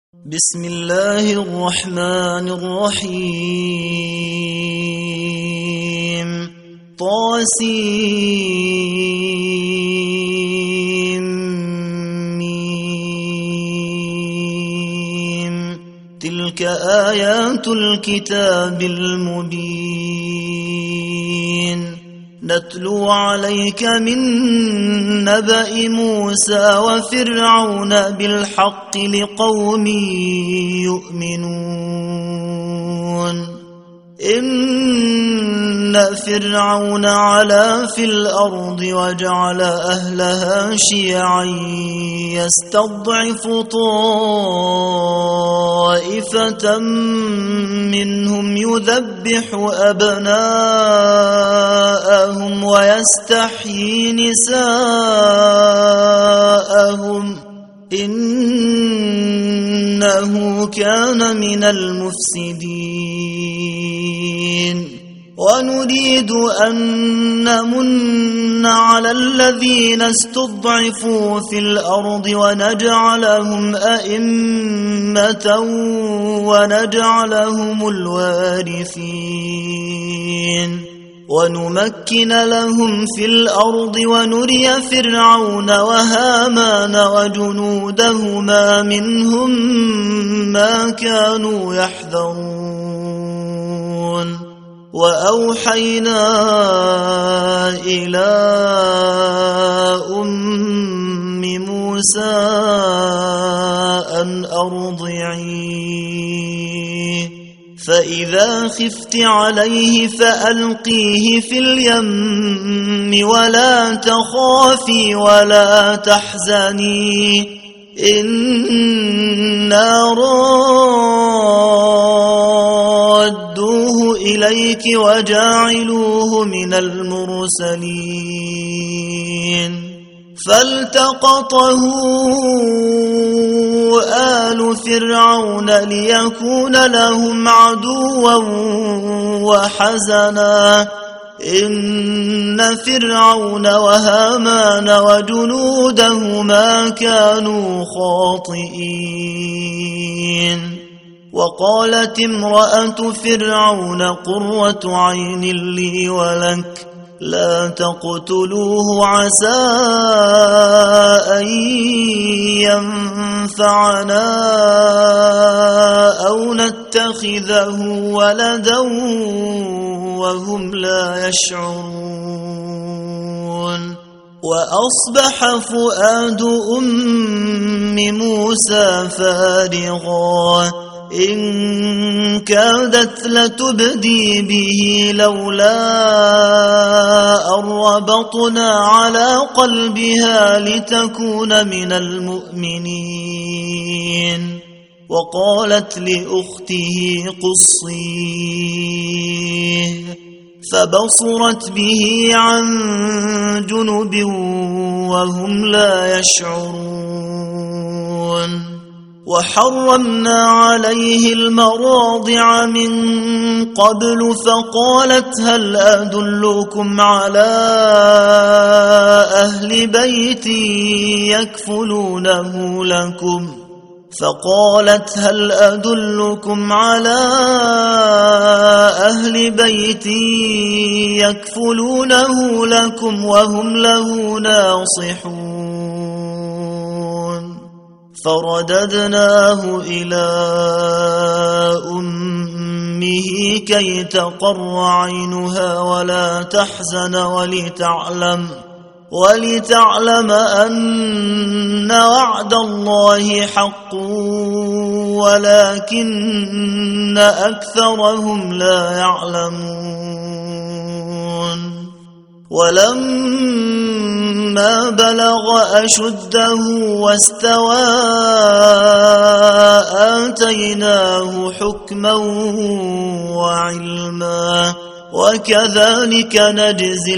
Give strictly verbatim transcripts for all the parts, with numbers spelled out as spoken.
بسم الله الرحمن الرحيم طاسيم ميم تلك آيات الكتاب المبين نتلو عليك من نبأ موسى وفرعون بالحق لقوم يؤمنون إن فرعون علا في الأرض وجعل أهلها شيعا يستضعف طائفة منهم يذبح أبناءهم ويستحيي نساءهم إنه كان من المفسدين ونريد أن نمن على الذين استضعفوا في الأرض ونجعلهم أئمة ونجعلهم الوارثين ونمكن لهم في الأرض ونري فرعون وهامان وجنودهما منهم ما كانوا يحذرون وأوحينا إلى أم موسى أن أرضعيه فإذا خفت عليه فألقيه في اليم ولا تخافي ولا تحزني إنا رادوه إليك وجاعلوه من المرسلين فالتقطه آل فرعون ليكون لهم عدوا وحزنا إن فرعون وهامان وجنودهما كانوا خاطئين وقالت امرأة فرعون قرة عين لي ولك لا تقتلوه عسى أن ينفعنا أو نتخذه ولدا وهم لا يشعرون وأصبح فؤاد أم موسى فارغا إن كادت لتبدي به لولا أن ربطنا على قلبها لتكون من المؤمنين وقالت لأخته قصيه فبصرت به عن جنب وهم لا يشعرون وحرمنا عليه المراضع من قبل فقالت هل أدلكم على أهل بيت يكفلونه لكم فقالت هل أدلكم على أهل بيت يكفلونه لكم وهم له ناصحون فرددناه إلى أمه كي تقر عينها ولا تحزن ولتعلم ولتعلم أن وعد الله حق ولكن أكثرهم لا يعلمون ولما بلغ أشده واستوى آتيناه حكما وعلما وكذلك نجزي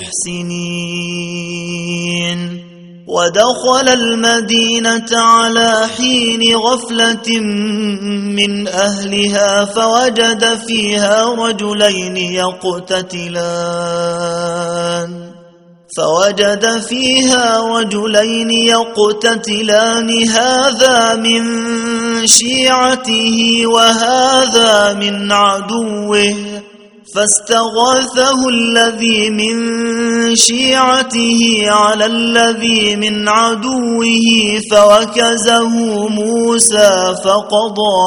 المحسنين ودخل المدينة على حين غفلة من أهلها فوجد فيها رجلين يقتتلان فوجد فيها رجلين يقتتلان هذا من شيعته وهذا من عدوه فاستغاثه الذي من شيعته على الذي من عدوه فوكزه موسى فقضى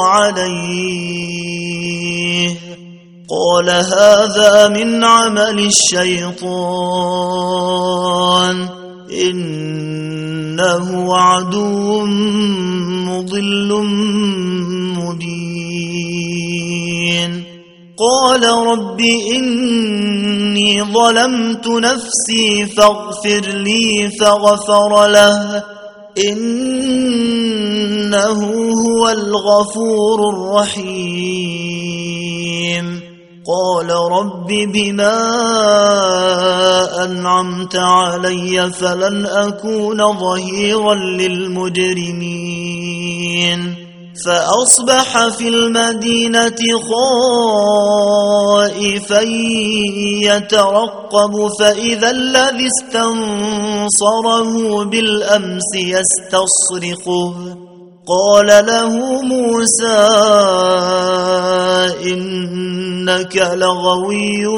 عليه قال هذا من عمل الشيطان إنه عدو مضل مبين قال رب إني ظلمت نفسي فاغفر لي فغفر له إنه هو الغفور الرحيم قال رب بما أنعمت علي فلن أكون ظهيرا للمجرمين فأصبح في المدينة خائفا يترقب فإذا الذي استنصره بالأمس يستصرخه قال له موسى إنك لغوي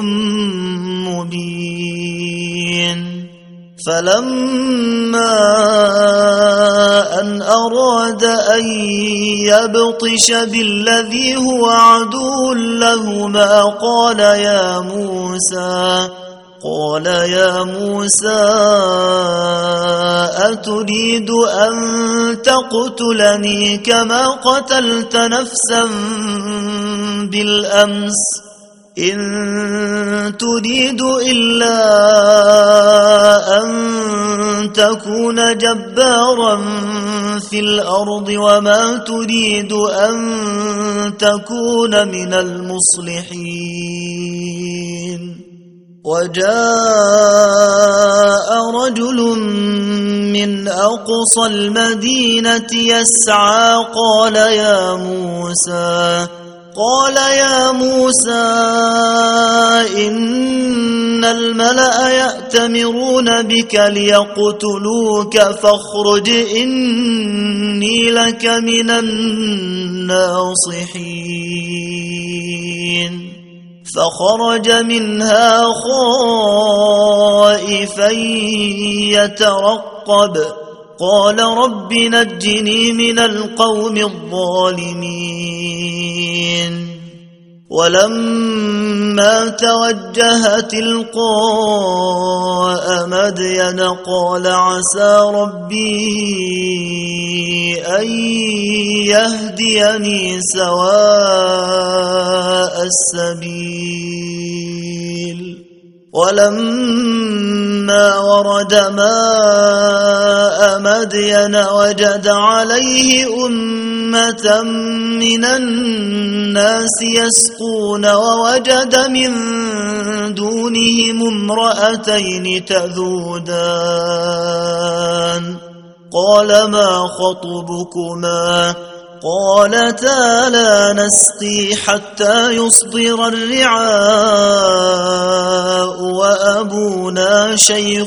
مبين فلما أن أراد أن يبطش بالذي هو عدو لهما قال يا موسى قال يا موسى أتريد أن تقتلني كما قتلت نفسا بالأمس إن تريد إلا أن تكون جبارا في الأرض وما تريد أن تكون من المصلحين وجاء رجل من أقصى المدينة يسعى قال يا موسى قال يا موسى إن الملأ يأتمرون بك ليقتلوك فاخرج إني لك من الناصحين فخرج منها خائفا يترقب قال رب نجني من القوم الظالمين ولما توجه تلقاء مدين قال عسى ربي أن يهديني سواء السبيل ولما ورد ماء مدين وجد عليه أمة من الناس يسقون ووجد من دونهم امرأتين تذودان قال ما خطبكما قالتا لا نسقي حتى يصدر الرعاء وأبونا شيخ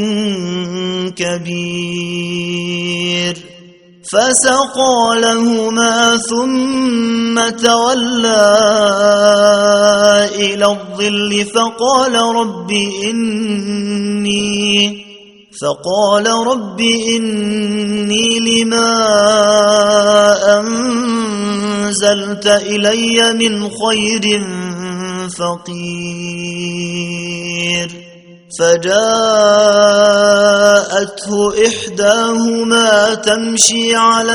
كبير فسقى لهما ثم تولى إلى الظل فقال رب إني فقال رب إني لما أنزلت إلي من خير فقير فجاءته إحداهما تمشي على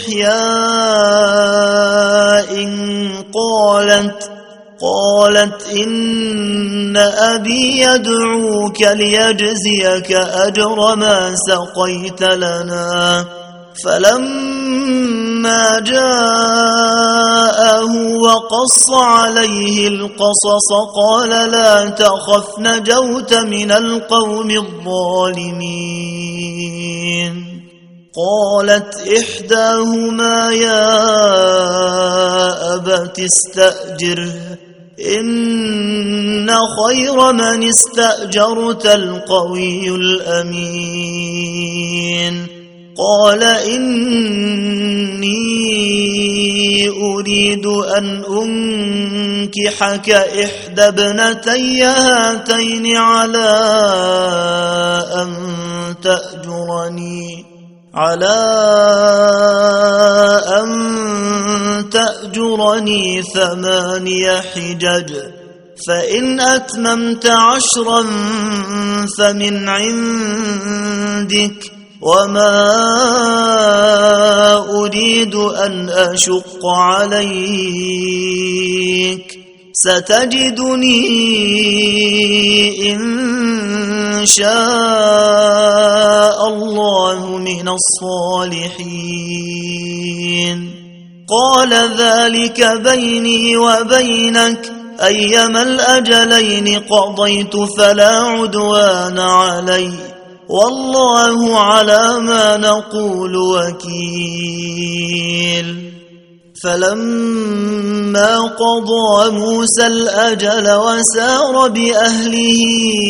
استحياء قالت قالت إن أبي يدعوك ليجزيك أجر ما سقيت لنا فلما جاءه وقص عليه القصص قال لا تخف نجوت من القوم الظالمين قالت إحداهما يا أبت استأجره إن خير من استأجرت القوي الأمين. قال إني أريد أن أنكحك إحدى ابنتي هاتين على أن تأجرني على أن تأجرني ثماني حجج، فإن أتممت عشرا فمن عندك، وما أريد أن أشق عليك، ستجدني إن شاء الله من الصالحين. قال ذلك بيني وبينك، أيما الأجلين قضيت فلا عدوان علي، والله على ما نقول وكيل. فلما قضى موسى الأجل وسار بأهله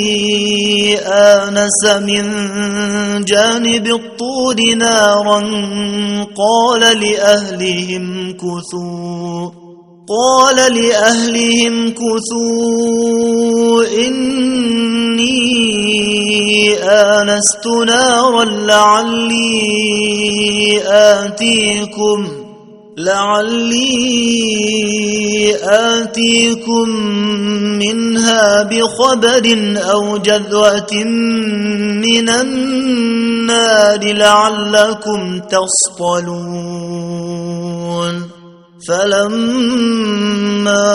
آنس من جانب الطور نارا قال لأهلهم كثوا قال لأهلهم كثوا إني آنست نارا لعلي آتيكم لعلي آتيكم منها بخبر أو جذوة من النار لعلكم تصطلون. فلما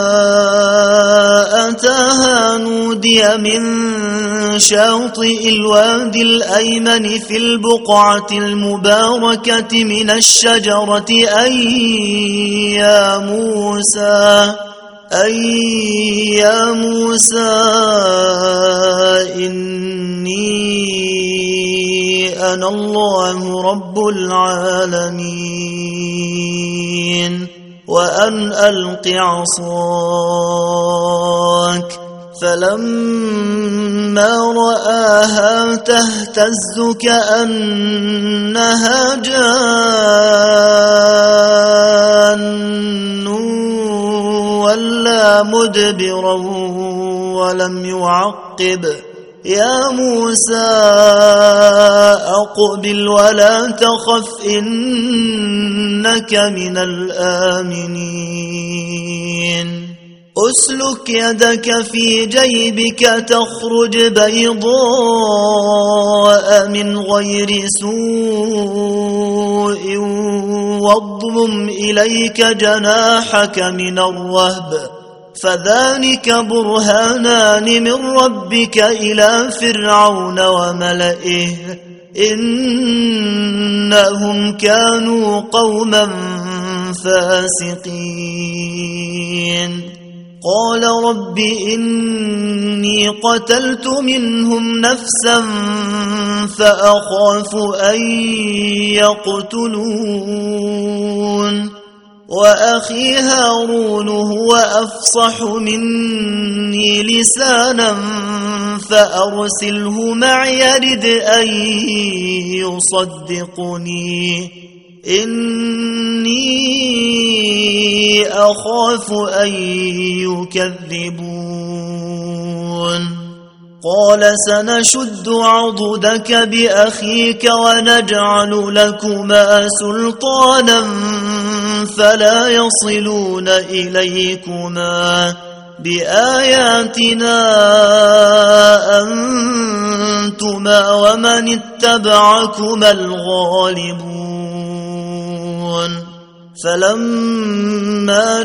أتاها نودي من شاطئ الوادي الأيمن في البقعة المباركة من الشجرة أي يا موسى أي يا موسى إني أنا الله رب العالمين، وأن ألق عصاك. فلما رآها تهتز كأنها جان ولا مدبرا ولم يعقب. يا موسى أقبل ولا تخف إنك من الآمنين. أسلك يدك في جيبك تخرج بيضاء من غير سوء واضمم إليك جناحك من الرهب، فذلك برهانان من ربك إلى فرعون وملئه إنهم كانوا قوما فاسقين. قال رب إني قتلت منهم نفسا فأخاف أن يقتلون، وأخي هارون هو أفصح مني لسانا فأرسله معي يرد أن يصدقني إني أخاف أن يكذبون. قال سنشد عضدك بأخيك ونجعل لكما سلطانا فلا يصلون إليكما بآياتنا أنتما ومن اتبعكما الغالبون. فلما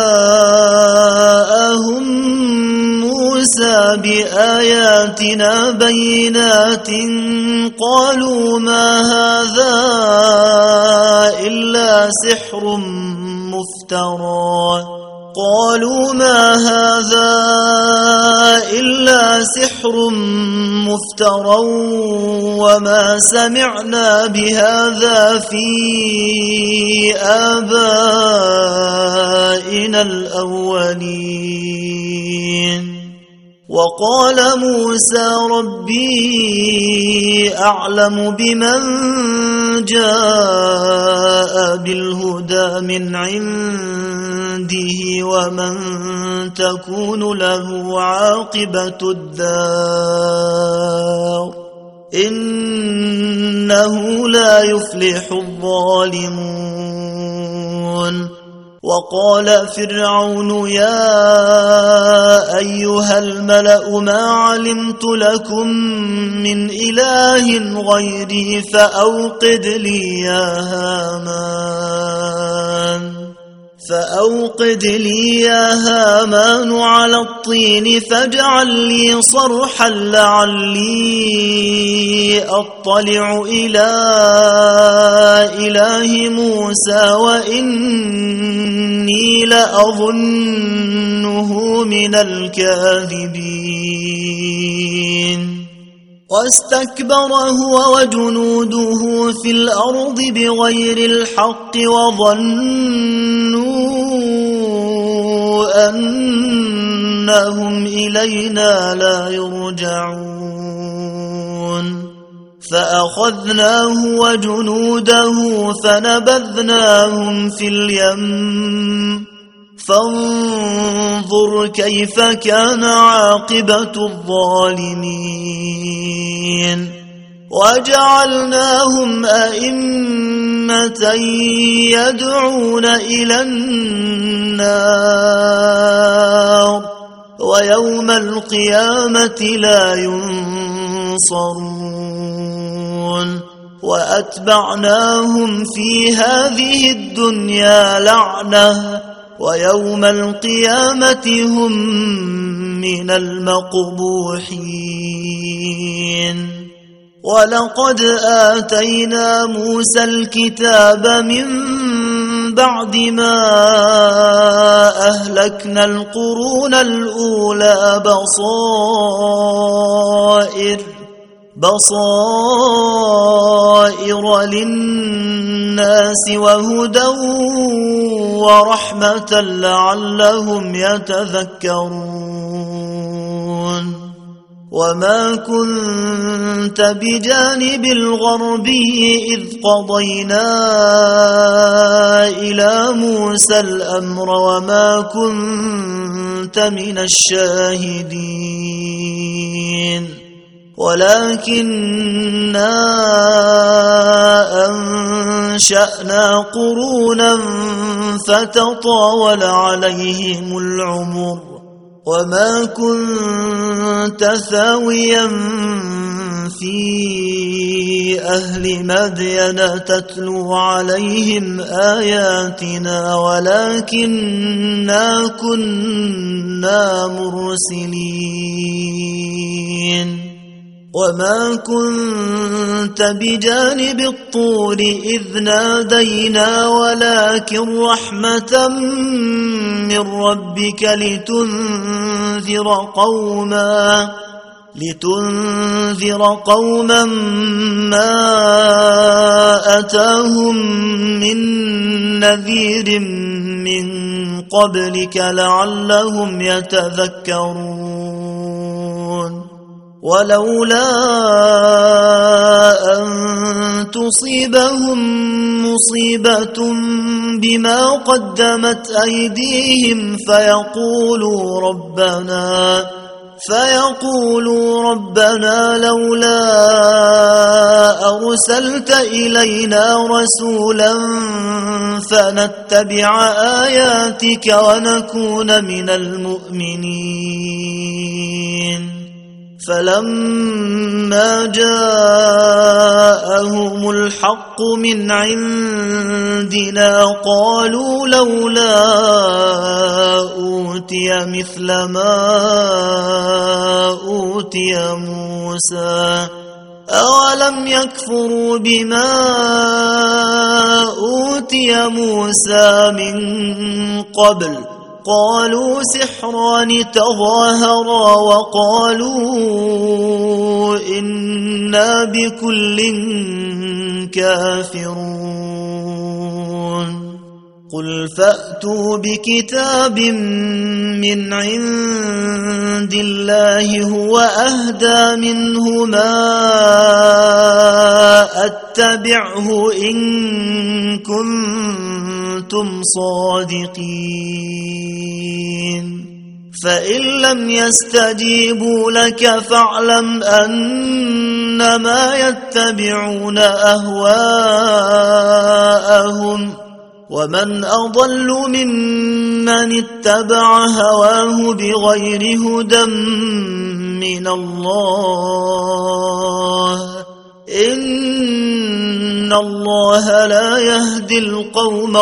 جاءهم موسى بآياتنا بينات قالوا ما هذا إلا سحر مفترى قالوا ما هذا إلا سحر مفترى وما سمعنا بهذا في آبائنا الأولين. وقال موسى ربي أعلم بمن جاء بالهدى من عنده ومن تكون له عاقبة الدار إنه لا يفلح الظالمون. وقال فرعون يا أيها الملأ ما علمت لكم من إله غيري فأوقد لي يا هامان فأوقد لي يا هامان على الطين فاجعل لي صرحا لعلي أطلع إلى إله موسى وإني لأظنه من الكاذبين. واستكبر هو وجنوده في الأرض بغير الحق وظنوا أنهم إلينا لا يرجعون فأخذناه وجنوده فنبذناهم في اليم فانظر كيف كان عاقبة الظالمين. وجعلناهم أئمة يدعون إلى النار ويوم القيامة لا ينصرون. وأتبعناهم في هذه الدنيا لعنة ويوم القيامة هم من المقبوحين. ولقد آتينا موسى الكتاب من بعد ما أهلكنا القرون الأولى بصائر بصائر للناس وهدى ورحمة لعلهم يتذكرون. وما كنت بجانب الغربي إذ قضينا إلى موسى الأمر وما كنت من الشاهدين ولكننا أنشأنا قرونا فتطاول عليهم العمر وما كنت ثاويا في أهل مدين تتلو عليهم آياتنا ولكننا كنا مرسلين. وما كنت بجانب الطور إذ نادينا ولكن رحمة من ربك لتنذر قوما لتنذر قوما ما أتاهم من نذير من قبلك لعلهم يتذكرون. ولولا أن تصيبهم مصيبة بما قدمت أيديهم فيقولوا ربنا فيقولوا ربنا لولا أرسلت إلينا رسولا فنتبع آياتك ونكون من المؤمنين. فلما جاءهم الحق من عندنا قالوا لولا أوتي مثل ما أوتي موسى أولم يكفروا بما أوتي موسى من قبل قالوا سحران تظاهرا وقالوا إنا بكل كافرون. قل فأتوا بكتاب من عند الله هو أهدى منهما أتبعه إن كنتم صادقين فإن لم يستجيبوا لك فاعلم أنما يتبعون أهواءهم ومن أضل ممن اتبع هواه بغير هدى من الله إن الله لا يهدي القوم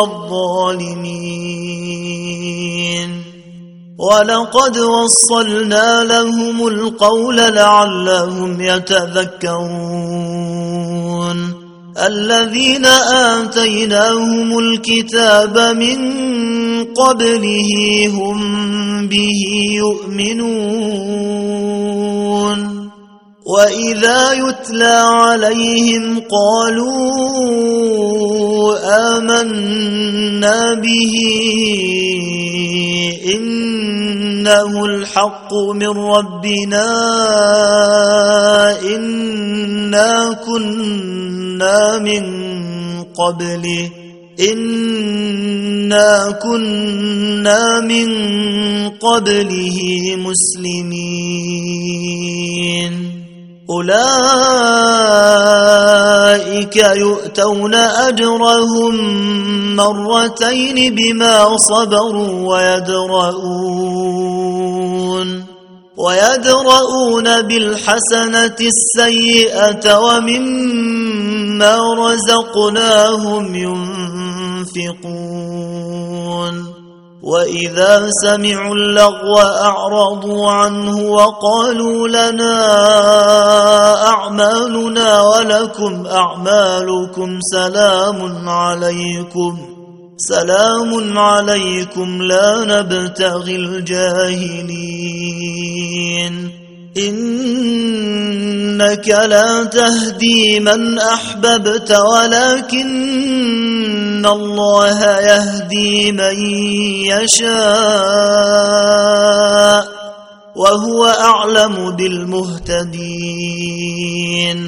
الظالمين ولقد وصلنا لهم القول لعلهم يتذكرون الذين آتيناهم الكتاب من قبله هم به يؤمنون وإذا يتلى عليهم قالوا آمنا به إنه الحق من ربنا إنا كنا من قبله إنا كنا من قبله مسلمين أولئك يؤتون أجرهم مرتين بما صبروا ويدرؤون ويدرؤون بالحسنة السيئة ومما رزقناهم ينفقون وإذا سمعوا اللغو أعرضوا عنه وقالوا لنا أعمالنا ولكم أعمالكم سلام عليكم سلام عليكم لا نبتغي الجاهلين إنك لا تهدي من أحببت ولكن الله يهدي من يشاء وهو أعلم بالمهتدين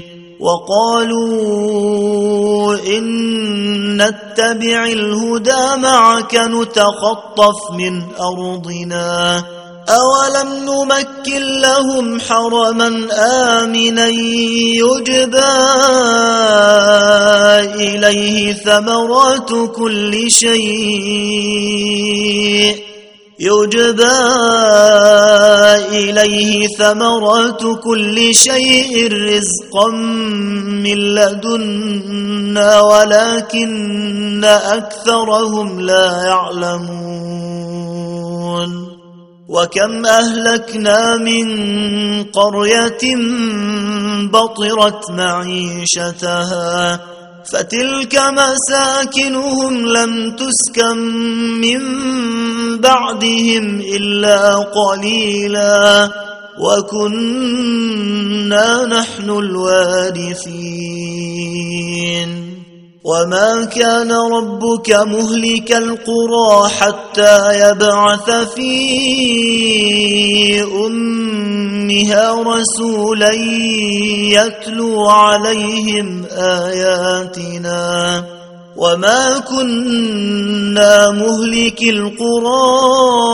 وقالوا إن نتبع الهدى معك نتخطف من أرضنا أولم نمكن لهم حرما آمنا يجبى إليه ثمرات كل شيء يجبى إليه ثمرات كل شيء رزقا من لدنا ولكن أكثرهم لا يعلمون وكم أهلكنا من قرية بطرت معيشتها فتلك مساكنهم لم تسكن من بعدهم إلا قليلا وكنا نحن الوارثين وما كان ربك مهلك القرى حتى يبعث في أمها رسولا يتلو عليهم آياتنا وما كنا مهلك القرى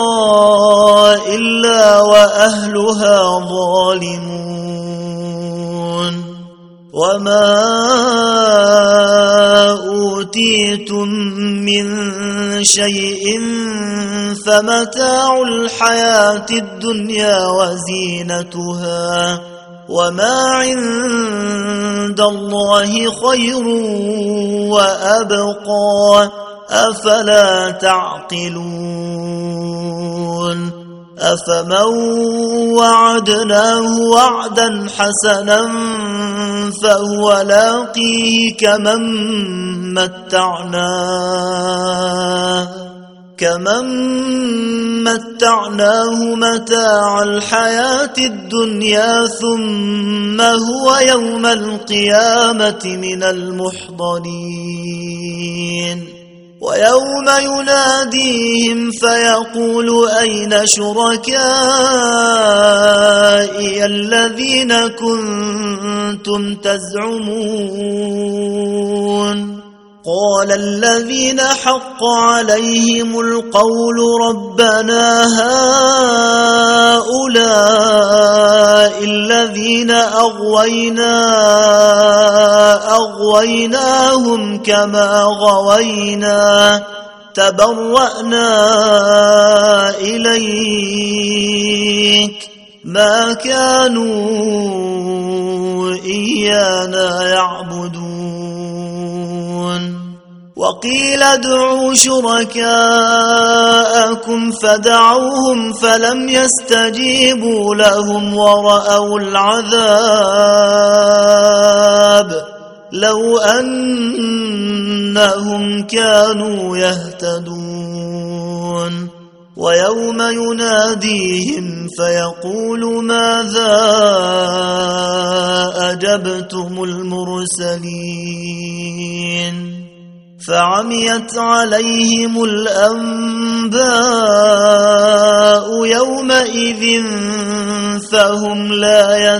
إلا وأهلها ظالمون وما أوتيتم من شيء فمتاع الحياة الدنيا وزينتها وما عند الله خير وأبقى أفلا تعقلون أفمن وعدناه وعدا حسنا فهو لاقيه كمن متعناه كمن متعناه متاع الحياة الدنيا ثم هو يوم القيامة من المحضرين ويوم يناديهم فيقول أين شركائي الذين كنتم تزعمون قال الذين حق عليهم القول ربنا هؤلاء الذين أغوينا أغويناهم كما غوينا تبرأنا إليك ما كانوا إيانا يعبدون وقيل ادعوا شركاءكم فدعوهم فلم يستجيبوا لهم ورأوا العذاب لو أنهم كانوا يهتدون ويوم يناديهم فيقول ماذا أجبتم المرسلين فعميت عليهم الأنباء يومئذ فهم لا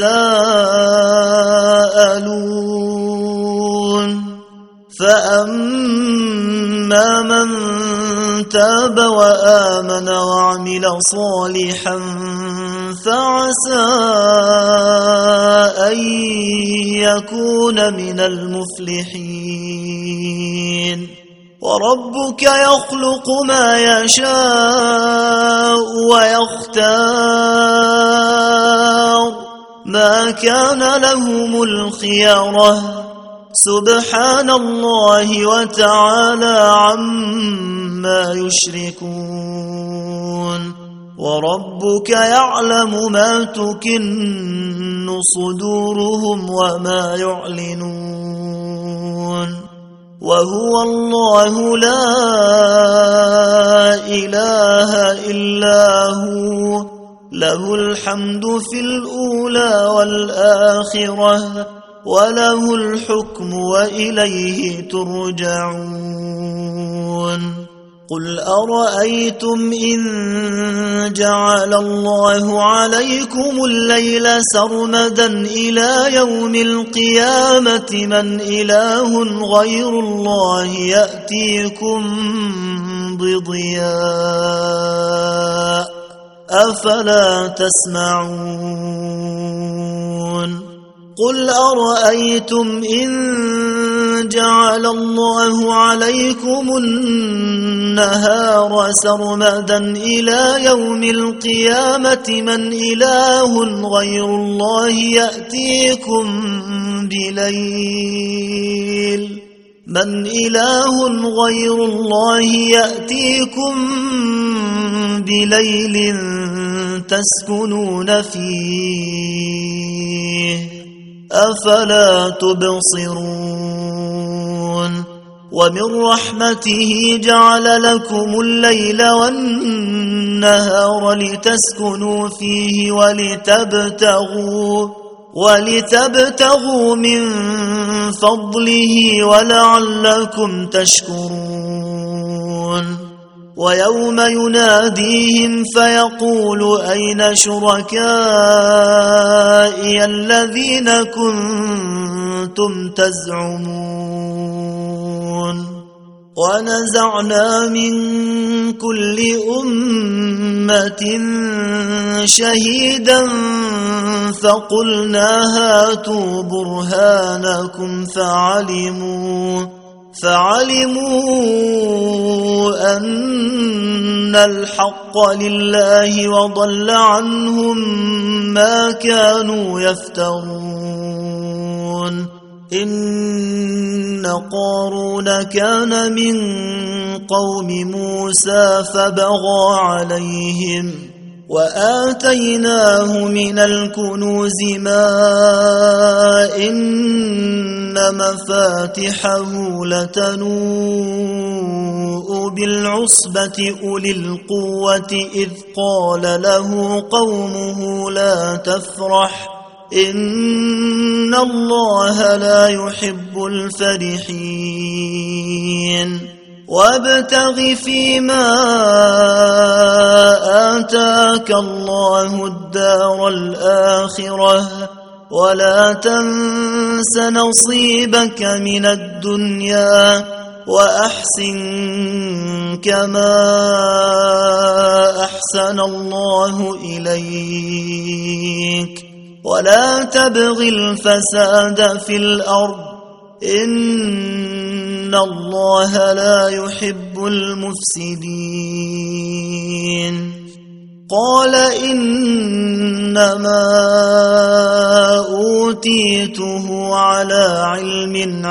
يتساءلون فأما من تاب وآمن وعمل صالحا فعسى أن يكون من المفلحين وربك يخلق ما يشاء ويختار ما كان لهم الخيرة سبحان الله وتعالى عما يشركون وربك يعلم ما تكن صدورهم وما يعلنون وهو الله لا إله إلا هو له الحمد في الأولى والآخرة وله الحكم وإليه ترجعون قل أرأيتم إن جعل الله عليكم الليل سرمدا إلى يوم القيامة من إله غير الله يأتيكم بضياء أفلا تسمعون قل أرأيتم إن جعل الله عليكم النهار سرمدا إلى يوم القيامة من إله غير الله يأتيكم بليل من إله غير الله يأتيكم بليل تسكنون فيه أفلا تبصرون ومن رحمته جعل لكم الليل والنهار لتسكنوا فيه ولتبتغوا ولتبتغوا من فضله ولعلكم تشكرون ويوم يناديهم فيقول أين شركائي الذين كنتم تزعمون ونزعنا من كل أمة شهيدا فقلنا هاتوا برهانكم فعلموا فعلموا أن الحق لله وضل عنهم ما كانوا يفترون إن قارون كان من قوم موسى فبغى عليهم وآتيناه من الكنوز ما إن مفاتحه لتنوء بالعصبة أولي القوة إذ قال له قومه لا تفرح إن الله لا يحب الفرحين وابتغ فيما آتاك الله الدار الآخرة ولا تنس نصيبك من الدنيا وأحسن كما أحسن الله إليك ولا تبغ الفساد في الأرض إن الله لا يحب المفسدين قال إنما أوتيته على علم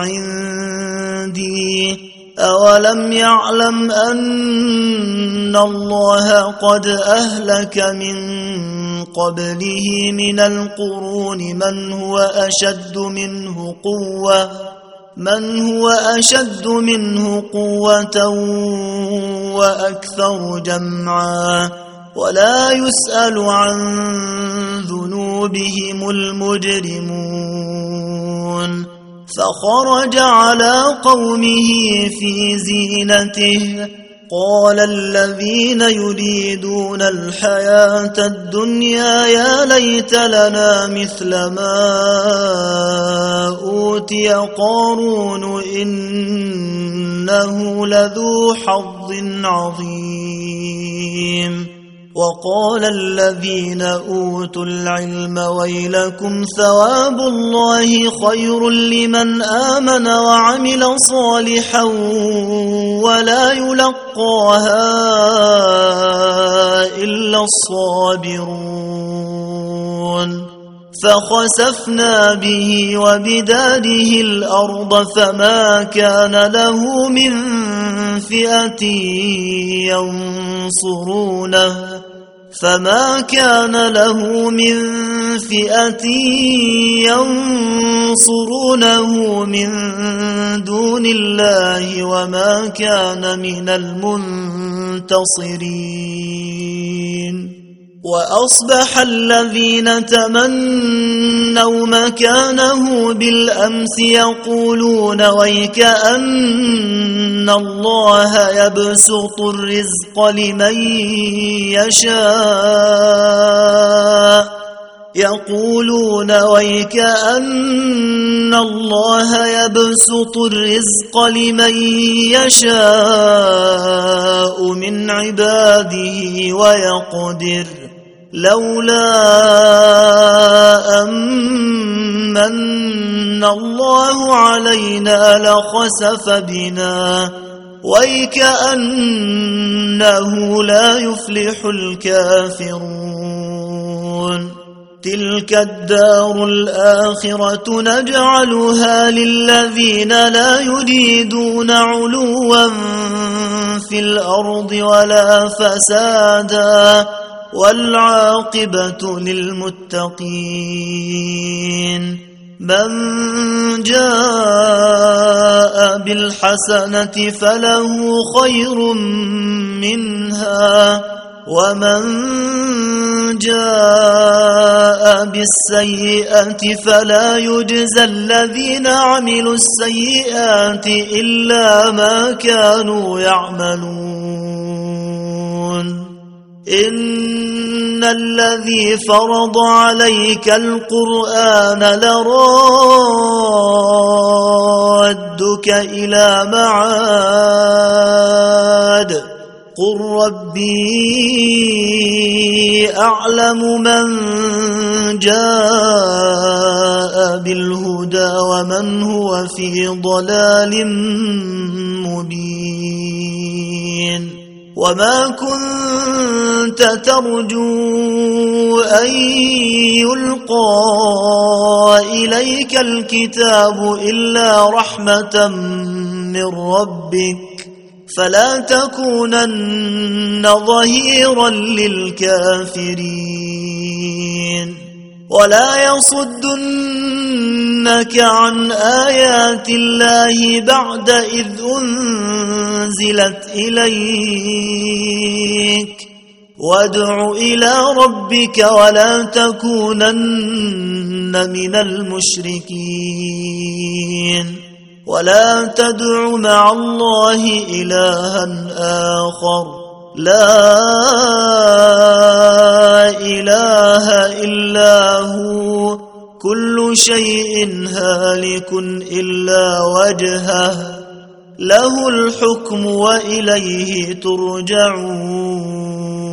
عندي أولم يعلم أن الله قد أهلك من قبله من القرون من هو أشد منه قوة من هو أشد منه قوة وأكثر جمعا ولا يسأل عن ذنوبهم المجرمون فخرج على قومه في زينته قال الذين يريدون الحياة الدنيا يا ليت لنا مثل ما أوتي قارون إنه لذو حظ عظيم وقال الذين أوتوا العلم ويلكم ثواب الله خير لمن آمن وعمل صالحا ولا يلقاها إلا الصابرون فخسفنا به وبداره الأرض فما كان له من فئة ينصرونه فما كان له من فئة ينصرونه من دون الله وما كان من المنتصرين وأصبح الذين تمنوا مكانه بالأمس يقولون ويكأن الله يبسط الرزق لمن يشاء يقولون ويكأن الله يبسط الرزق لمن يشاء من عباده ويقدر لولا أمن الله علينا لخسف بنا ويكأنه لا يفلح الكافرون تلك الدار الآخرة نجعلها للذين لا يريدون علوا في الأرض ولا فسادا والعاقبة للمتقين من جاء بالحسنة فله خير منها ومن جاء بالسيئة فلا يجزى الذين عملوا السيئات إلا ما كانوا يعملون إن الذي فرض عليك القرآن لرادك إلى معاد قل ربي أعلم من جاء بالهدى ومن هو في ضلال مبين وما كنت ترجو أن يلقى إليك الكتاب إلا رحمة من ربك فلا تكونن ظهيرا للكافرين ولا يصدنك عن آيات الله بعد إذ أنزلت إليك وادع إلى ربك ولا تكونن من المشركين ولا تدع مع الله إلها آخر لا إله إلا هو كل شيء هالك إلا وجهه له الحكم وإليه ترجعون